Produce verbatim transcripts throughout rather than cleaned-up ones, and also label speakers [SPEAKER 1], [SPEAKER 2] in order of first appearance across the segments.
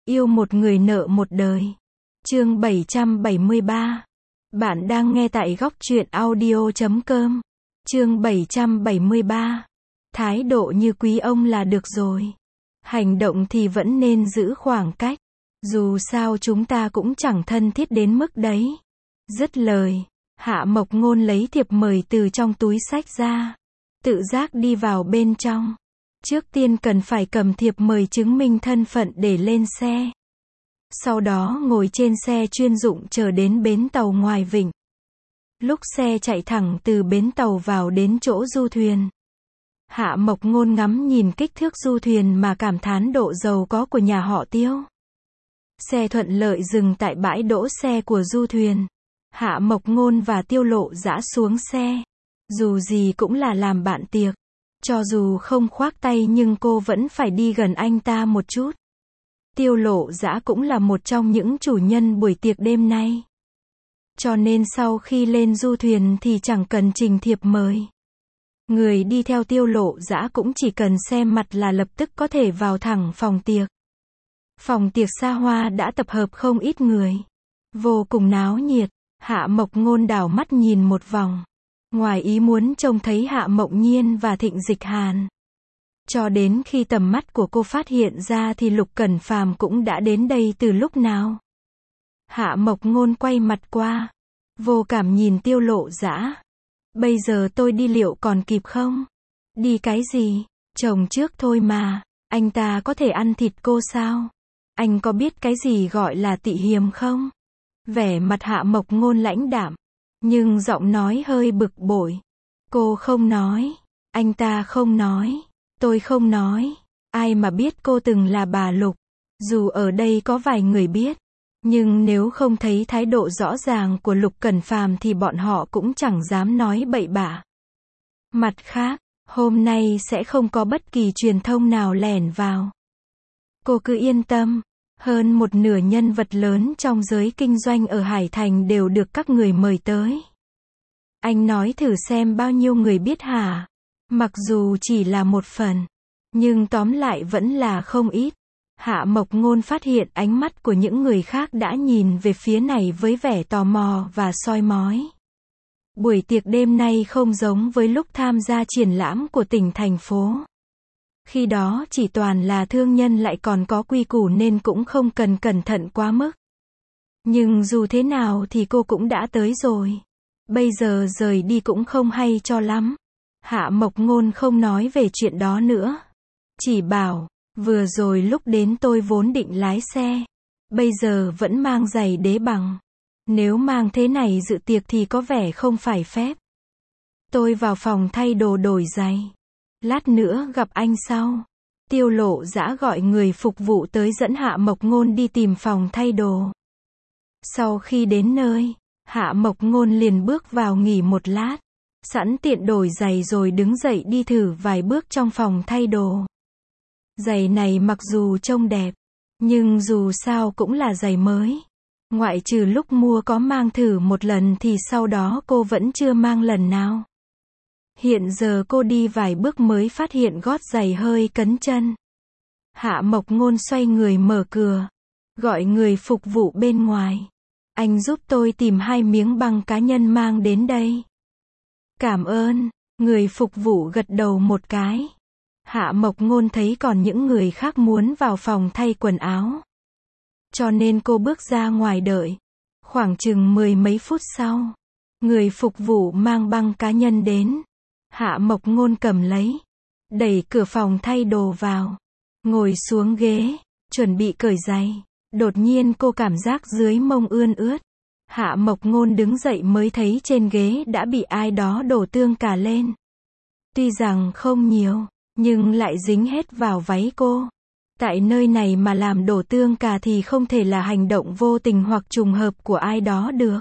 [SPEAKER 1] Yêu một người nợ một đời. Chương bảy trăm bảy mươi ba. Bạn đang nghe tại góc truyện audio chấm com. Chương bảy trăm bảy mươi ba. Thái độ như quý ông là được rồi. Hành động thì vẫn nên giữ khoảng cách. Dù sao chúng ta cũng chẳng thân thiết đến mức đấy. Dứt lời, Hạ Mộc Ngôn lấy thiệp mời từ trong túi xách ra. Tự giác đi vào bên trong. Trước tiên cần phải cầm thiệp mời chứng minh thân phận để lên xe. Sau đó ngồi trên xe chuyên dụng chờ đến bến tàu ngoài vịnh. Lúc xe chạy thẳng từ bến tàu vào đến chỗ du thuyền, Hạ Mộc Ngôn ngắm nhìn kích thước du thuyền mà cảm thán độ giàu có của nhà họ Tiêu. Xe thuận lợi dừng tại bãi đỗ xe của du thuyền. Hạ Mộc Ngôn và Tiêu Lộ Dã xuống xe. Dù gì cũng là làm bạn tiệc. Cho dù không khoác tay nhưng cô vẫn phải đi gần anh ta một chút. Tiêu Lộ Dã cũng là một trong những chủ nhân buổi tiệc đêm nay. Cho nên sau khi lên du thuyền thì chẳng cần trình thiệp mời. Người đi theo Tiêu Lộ Dã cũng chỉ cần xem mặt là lập tức có thể vào thẳng phòng tiệc. Phòng tiệc xa hoa đã tập hợp không ít người. Vô cùng náo nhiệt. Hạ Mộc Ngôn đảo mắt nhìn một vòng. Ngoài ý muốn trông thấy Hạ Mộng Nhiên và Thịnh Dịch Hàn. Cho đến khi tầm mắt của cô phát hiện ra thì Lục Cẩn Phàm cũng đã đến đây từ lúc nào. Hạ Mộc Ngôn quay mặt qua. Vô cảm nhìn Tiêu Lộ Dã. Bây giờ tôi đi liệu còn kịp không? Đi cái gì? Chồng trước thôi mà. Anh ta có thể ăn thịt cô sao? Anh có biết cái gì gọi là tị hiềm không? Vẻ mặt Hạ Mộc Ngôn lãnh đạm. Nhưng giọng nói hơi bực bội. Cô không nói. Anh ta không nói. Tôi không nói. Ai mà biết cô từng là bà Lục. Dù ở đây có vài người biết. Nhưng nếu không thấy thái độ rõ ràng của Lục Cẩn Phàm thì bọn họ cũng chẳng dám nói bậy bạ. Mặt khác, hôm nay sẽ không có bất kỳ truyền thông nào lẻn vào. Cô cứ yên tâm. Hơn một nửa nhân vật lớn trong giới kinh doanh ở Hải Thành đều được các người mời tới. Anh nói thử xem bao nhiêu người biết hả? Mặc dù chỉ là một phần, nhưng tóm lại vẫn là không ít. Hạ Mộc Ngôn phát hiện ánh mắt của những người khác đã nhìn về phía này với vẻ tò mò và soi mói. Buổi tiệc đêm nay không giống với lúc tham gia triển lãm của tỉnh thành phố. Khi đó chỉ toàn là thương nhân lại còn có quy củ nên cũng không cần cẩn thận quá mức. Nhưng dù thế nào thì cô cũng đã tới rồi. Bây giờ rời đi cũng không hay cho lắm. Hạ Mộc Ngôn không nói về chuyện đó nữa. Chỉ bảo, vừa rồi lúc đến tôi vốn định lái xe. Bây giờ vẫn mang giày đế bằng. Nếu mang thế này dự tiệc thì có vẻ không phải phép. Tôi vào phòng thay đồ đổi giày. Lát nữa gặp anh sau. Tiêu Lộ Dã gọi người phục vụ tới dẫn Hạ Mộc Ngôn đi tìm phòng thay đồ. Sau khi đến nơi, Hạ Mộc Ngôn liền bước vào nghỉ một lát. Sẵn tiện đổi giày rồi đứng dậy đi thử vài bước trong phòng thay đồ. Giày này mặc dù trông đẹp, nhưng dù sao cũng là giày mới. Ngoại trừ lúc mua có mang thử một lần thì sau đó cô vẫn chưa mang lần nào. Hiện giờ cô đi vài bước mới phát hiện gót giày hơi cấn chân. Hạ Mộc Ngôn xoay người mở cửa. Gọi người phục vụ bên ngoài. Anh giúp tôi tìm hai miếng băng cá nhân mang đến đây. Cảm ơn. Người phục vụ gật đầu một cái. Hạ Mộc Ngôn thấy còn những người khác muốn vào phòng thay quần áo. Cho nên cô bước ra ngoài đợi. Khoảng chừng mười mấy phút sau, người phục vụ mang băng cá nhân đến. Hạ Mộc Ngôn cầm lấy. Đẩy cửa phòng thay đồ vào. Ngồi xuống ghế. Chuẩn bị cởi giày. Đột nhiên cô cảm giác dưới mông ươn ướt. Hạ Mộc Ngôn đứng dậy mới thấy trên ghế đã bị ai đó đổ tương cà lên. Tuy rằng không nhiều, nhưng lại dính hết vào váy cô. Tại nơi này mà làm đổ tương cà thì không thể là hành động vô tình hoặc trùng hợp của ai đó được.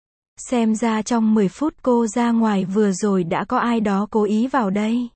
[SPEAKER 1] Xem ra trong mười phút cô ra ngoài vừa rồi đã có ai đó cố ý vào đây.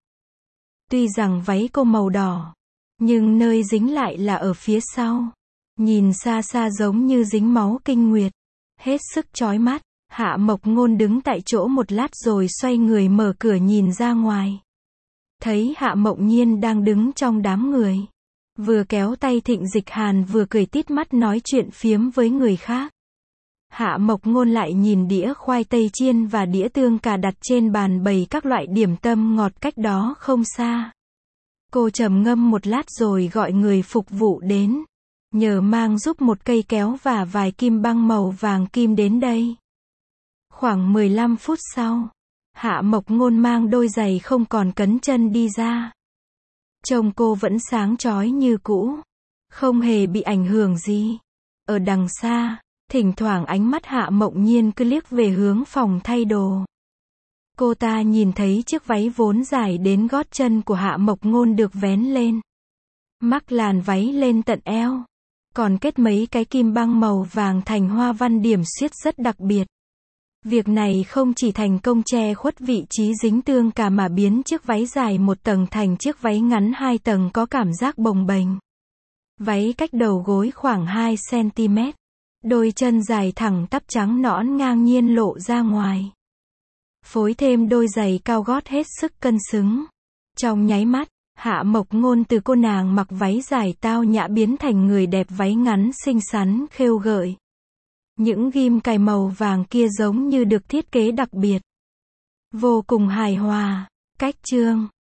[SPEAKER 1] Tuy rằng váy cô màu đỏ, nhưng nơi dính lại là ở phía sau. Nhìn xa xa giống như dính máu kinh nguyệt. Hết sức chói mắt. Hạ Mộc Ngôn đứng tại chỗ một lát rồi xoay người mở cửa nhìn ra ngoài. Thấy Hạ Mộng Nhiên đang đứng trong đám người. Vừa kéo tay Thịnh Dịch Hàn vừa cười tít mắt nói chuyện phiếm với người khác. Hạ Mộc Ngôn lại nhìn đĩa khoai tây chiên và đĩa tương cà đặt trên bàn bày các loại điểm tâm ngọt cách đó không xa. Cô trầm ngâm một lát rồi gọi người phục vụ đến. Nhờ mang giúp một cây kéo và vài kim băng màu vàng kim đến đây. Khoảng mười lăm phút sau, Hạ Mộc Ngôn mang đôi giày không còn cấn chân đi ra. Trông cô vẫn sáng chói như cũ, không hề bị ảnh hưởng gì. Ở đằng xa, thỉnh thoảng ánh mắt Hạ Mộng Nhiên cứ liếc về hướng phòng thay đồ. Cô ta nhìn thấy chiếc váy vốn dài đến gót chân của Hạ Mộc Ngôn được vén lên. Mắc làn váy lên tận eo, còn kết mấy cái kim băng màu vàng thành hoa văn điểm xuyết rất đặc biệt. Việc này không chỉ thành công che khuất vị trí dính tương cà mà biến chiếc váy dài một tầng thành chiếc váy ngắn hai tầng có cảm giác bồng bềnh. Váy cách đầu gối khoảng hai xăng-ti-mét. Đôi chân dài thẳng tắp trắng nõn ngang nhiên lộ ra ngoài. Phối thêm đôi giày cao gót hết sức cân xứng. Trong nháy mắt, Hạ Mộc Ngôn từ cô nàng mặc váy dài tao nhã biến thành người đẹp váy ngắn xinh xắn khêu gợi. Những ghim cài màu vàng kia giống như được thiết kế đặc biệt. Vô cùng hài hòa. Cách chương